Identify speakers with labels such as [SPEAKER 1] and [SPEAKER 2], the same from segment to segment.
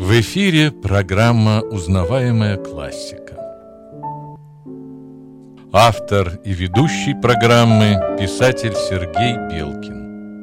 [SPEAKER 1] В эфире программа «Узнаваемая классика». Автор и ведущий программы – писатель Сергей Белкин.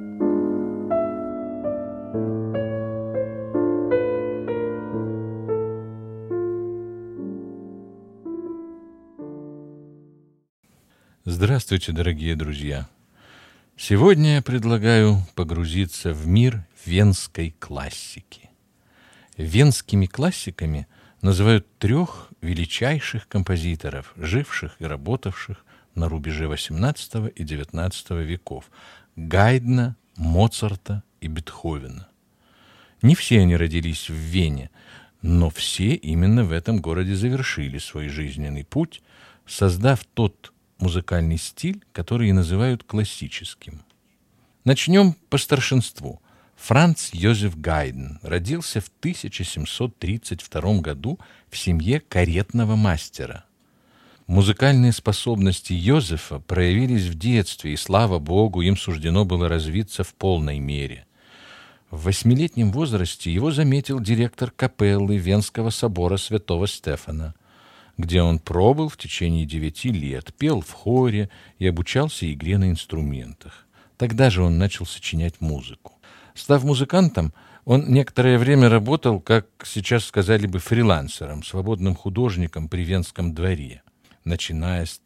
[SPEAKER 1] Здравствуйте, дорогие друзья! Сегодня я предлагаю погрузиться в мир венской классики. Венскими классиками называют трех величайших композиторов, живших и работавших на рубеже XVIII и XIX веков – Гайдна, Моцарта и Бетховена. Не все они родились в Вене, но все именно в этом городе завершили свой жизненный путь, создав тот музыкальный стиль, который и называют классическим. Начнем по старшинству. Франц Йозеф Гайдн родился в 1732 году в семье каретного мастера. Музыкальные способности Йозефа проявились в детстве, и, слава Богу, им суждено было развиться в полной мере. В 8-летнем возрасте его заметил директор капеллы Венского собора святого Стефана, где он пробыл в течение 9 лет, пел в хоре и обучался игре на инструментах. Тогда же он начал сочинять музыку. Став музыкантом, он некоторое время работал, как сейчас сказали бы, фрилансером, свободным художником при Венском дворе. Начиная с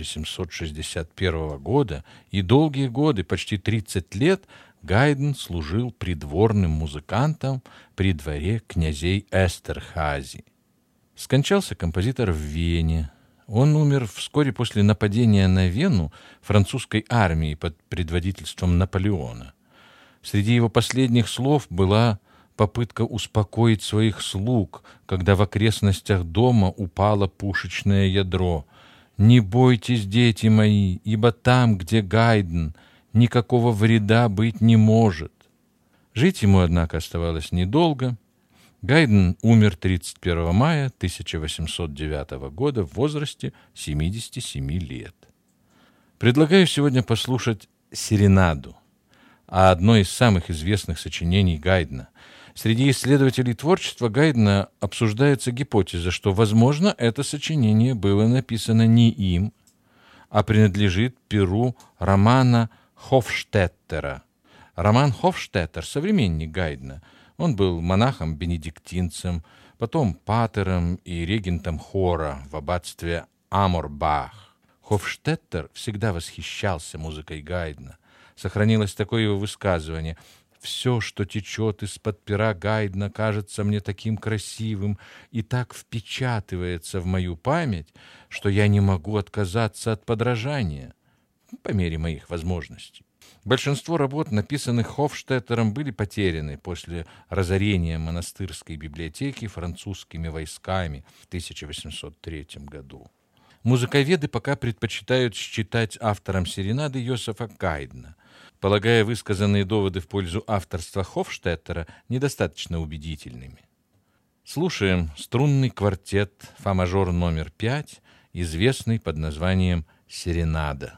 [SPEAKER 1] 1761 года и долгие годы, почти 30 лет, Гайдн служил придворным музыкантом при дворе князей Эстерхази. Скончался композитор в Вене. Он умер вскоре после нападения на Вену французской армией под предводительством Наполеона. Среди его последних слов была попытка успокоить своих слуг, когда в окрестностях дома упало пушечное ядро. «Не бойтесь, дети мои, ибо там, где Гайдн, никакого вреда быть не может». Жить ему, однако, оставалось недолго. Гайдн умер 31 мая 1809 года в возрасте 77 лет. Предлагаю сегодня послушать «Серенаду», одно из самых известных сочинений Гайдна. Среди исследователей творчества Гайдна обсуждается гипотеза, что, возможно, это сочинение было написано не им, а принадлежит перу Романа Хофштеттера. Роман Хофштеттер – современник Гайдна. Он был монахом-бенедиктинцем, потом патером и регентом хора в аббатстве Аморбах. Хофштеттер всегда восхищался музыкой Гайдна. Сохранилось такое его высказывание: «Все, что течет из-под пера Гайдна, кажется мне таким красивым и так впечатывается в мою память, что я не могу отказаться от подражания по мере моих возможностей». Большинство работ, написанных Хофштеттером, были потеряны после разорения монастырской библиотеки французскими войсками в 1803 году. Музыковеды пока предпочитают считать автором серенады Йозефа Гайдна, полагая высказанные доводы в пользу авторства Хофштеттера недостаточно убедительными. Слушаем струнный квартет фа-мажор номер 5, известный под названием «Серенада».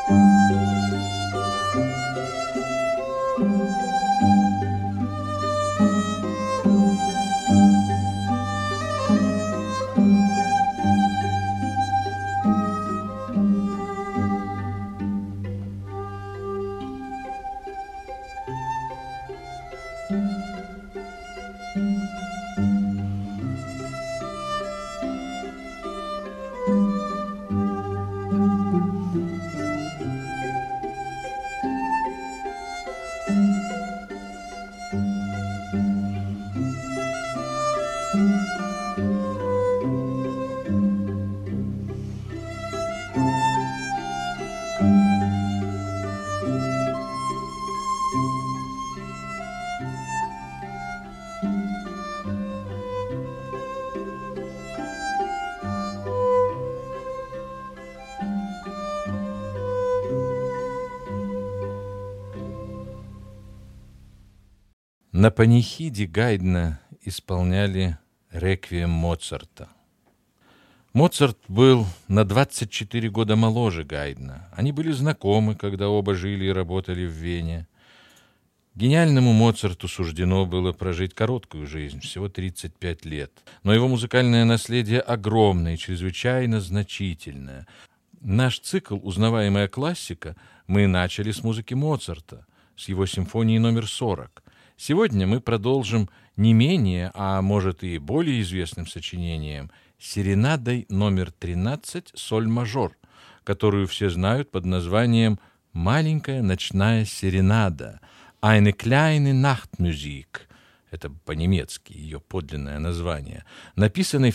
[SPEAKER 1] На панихиде Гайдна исполняли реквием Моцарта. Моцарт был на 24 года моложе Гайдна. Они были знакомы, когда оба жили и работали в Вене. Гениальному Моцарту суждено было прожить короткую жизнь, всего 35 лет. Но его музыкальное наследие огромное и чрезвычайно значительное. Наш цикл «Узнаваемая классика» мы начали с музыки Моцарта, с его симфонии номер 40. Сегодня мы продолжим не менее, а может и более известным сочинением «Серенадой номер 13 соль-мажор», которую все знают под названием «Маленькая ночная серенада» «Eine kleine Nachtmusik». Это по-немецки ее подлинное название, написанной в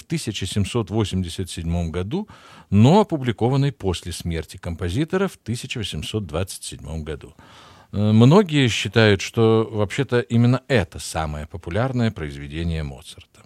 [SPEAKER 1] 1787 году, но опубликованной после смерти композитора в 1827 году. Многие считают, что вообще-то именно это самое популярное произведение Моцарта.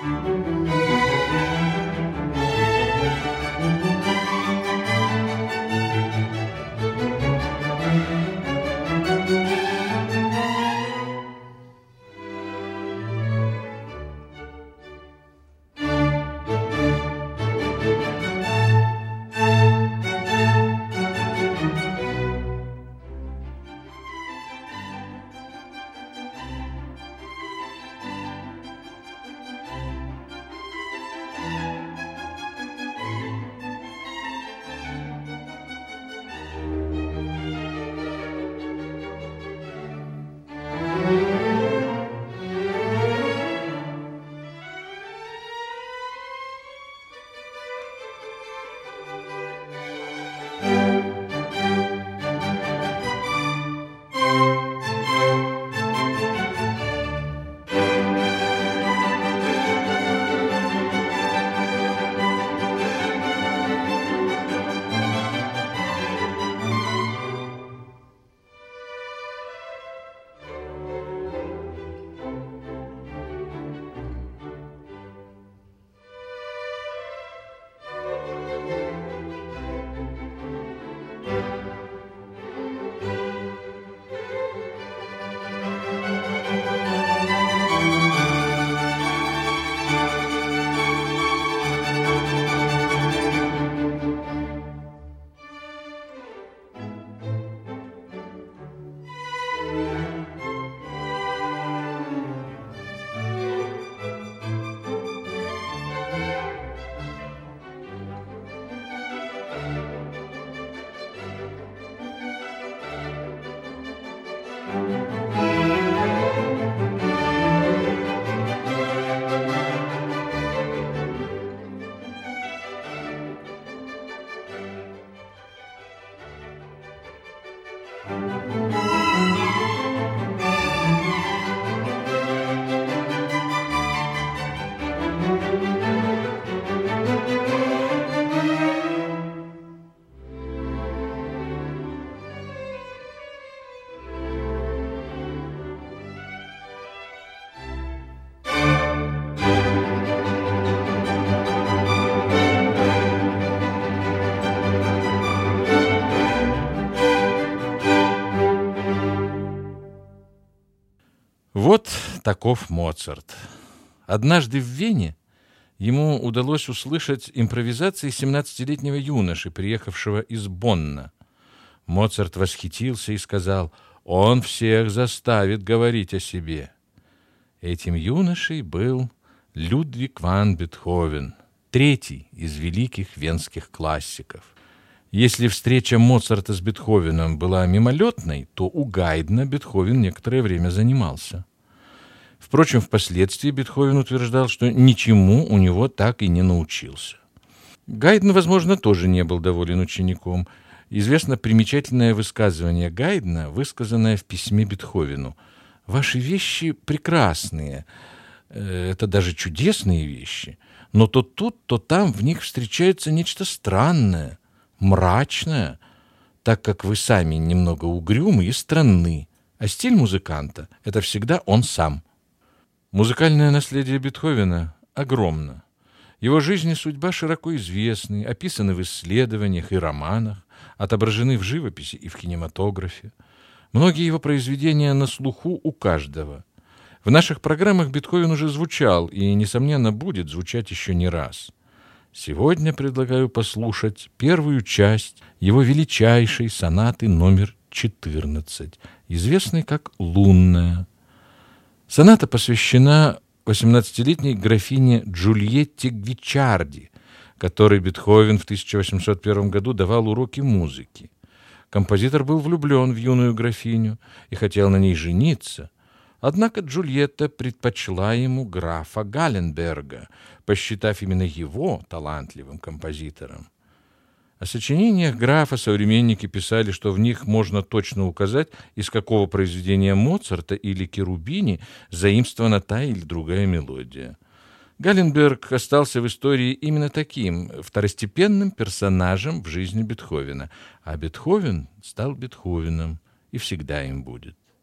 [SPEAKER 1] Вот таков Моцарт. Однажды в Вене ему удалось услышать импровизации 17-летнего юноши, приехавшего из Бонна. Моцарт восхитился и сказал: «Он всех заставит говорить о себе». Этим юношей был Людвиг ван Бетховен, третий из великих венских классиков. Если встреча Моцарта с Бетховеном была мимолетной, то у Гайдна Бетховен некоторое время занимался. Впрочем, впоследствии Бетховен утверждал, что ничему у него так и не научился. Гайдн, возможно, тоже не был доволен учеником. Известно примечательное высказывание Гайдна, высказанное в письме Бетховену: «Ваши вещи прекрасные, это даже чудесные вещи, но то тут, то там в них встречается нечто странное, мрачное, так как вы сами немного угрюмы и странны, а стиль музыканта — это всегда он сам». Музыкальное наследие Бетховена огромно. Его жизнь и судьба широко известны, описаны в исследованиях и романах, отображены в живописи и в кинематографе. Многие его произведения на слуху у каждого. В наших программах Бетховен уже звучал и, несомненно, будет звучать еще не раз. Сегодня предлагаю послушать первую часть его величайшей сонаты номер 14, известной как «Лунная». Соната посвящена 18-летней графине Джульетте Гвиччарди, которой Бетховен в 1801 году давал уроки музыки. Композитор был влюблен в юную графиню и хотел на ней жениться, однако Джульетта предпочла ему графа Галленберга, посчитав именно его талантливым композитором. О сочинениях графа современники писали, что в них можно точно указать, из какого произведения Моцарта или Cherubini заимствована та или другая мелодия. Галленберг остался в истории именно таким второстепенным персонажем в жизни Бетховена, а Бетховен стал Бетховеном и всегда им будет. —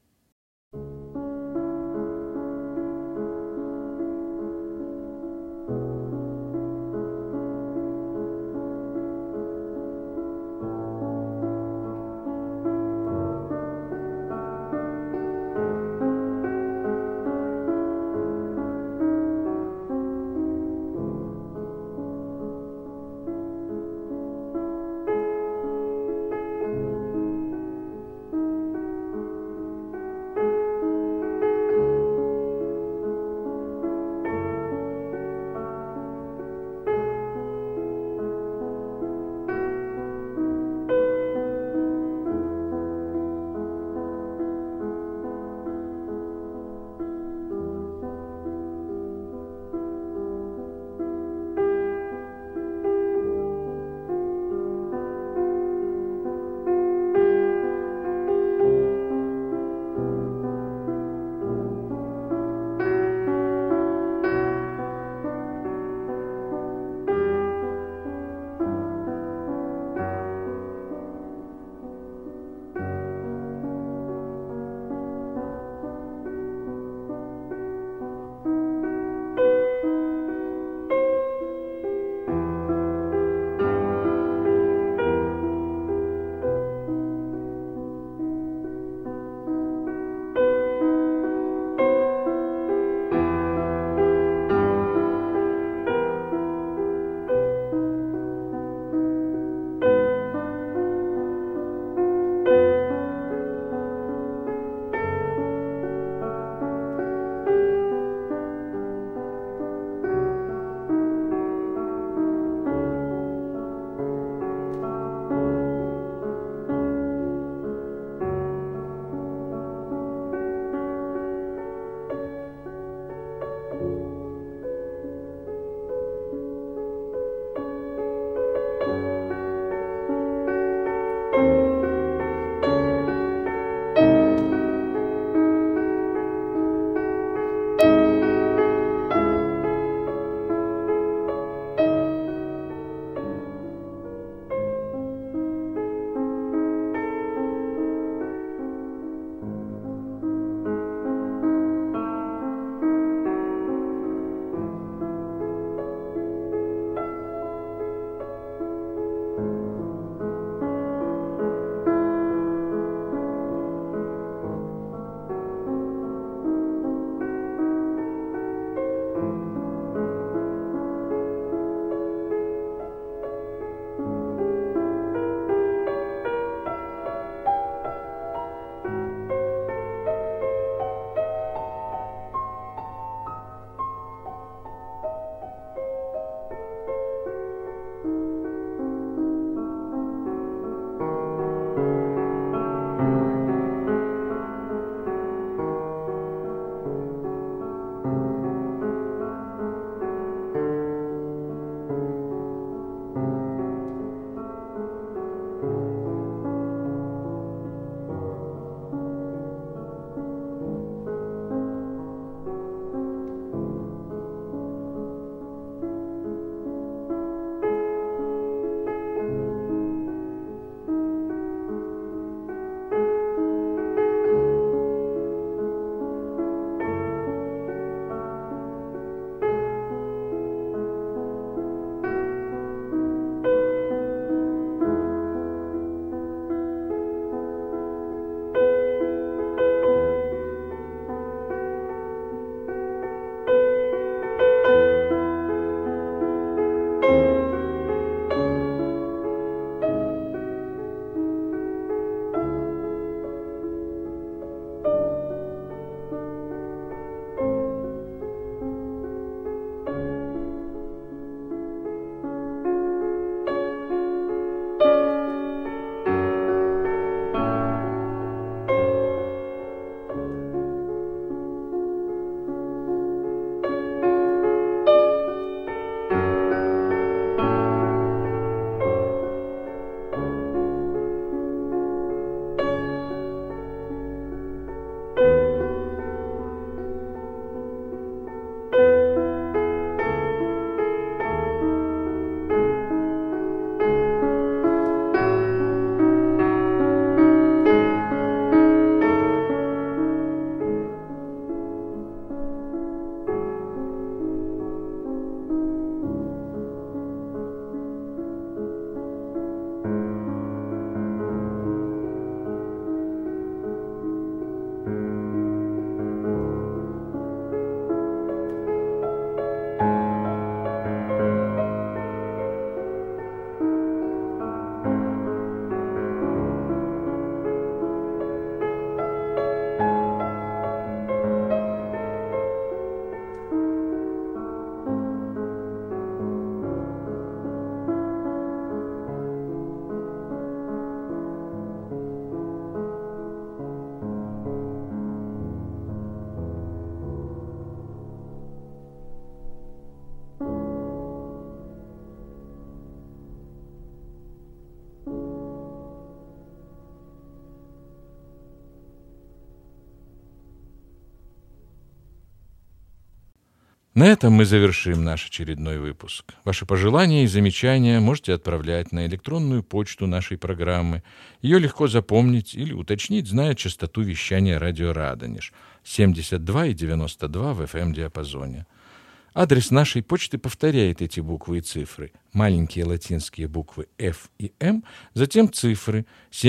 [SPEAKER 1] На этом мы завершим наш очередной выпуск. Ваши пожелания и замечания можете отправлять на электронную почту нашей программы. Ее легко запомнить или уточнить, зная частоту вещания радио Радонеж 72,92 в FM-диапазоне. Адрес нашей почты повторяет эти буквы и цифры. Маленькие латинские буквы F и M, затем цифры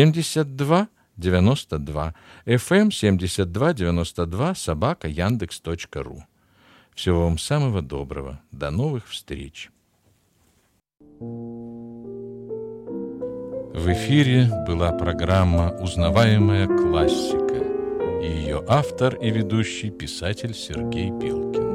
[SPEAKER 1] 72,92, FM 72,92, @yandex.ru. Всего вам самого доброго. До новых встреч. В эфире была программа «Узнаваемая классика» и ее автор и ведущий писатель Сергей Пилкин.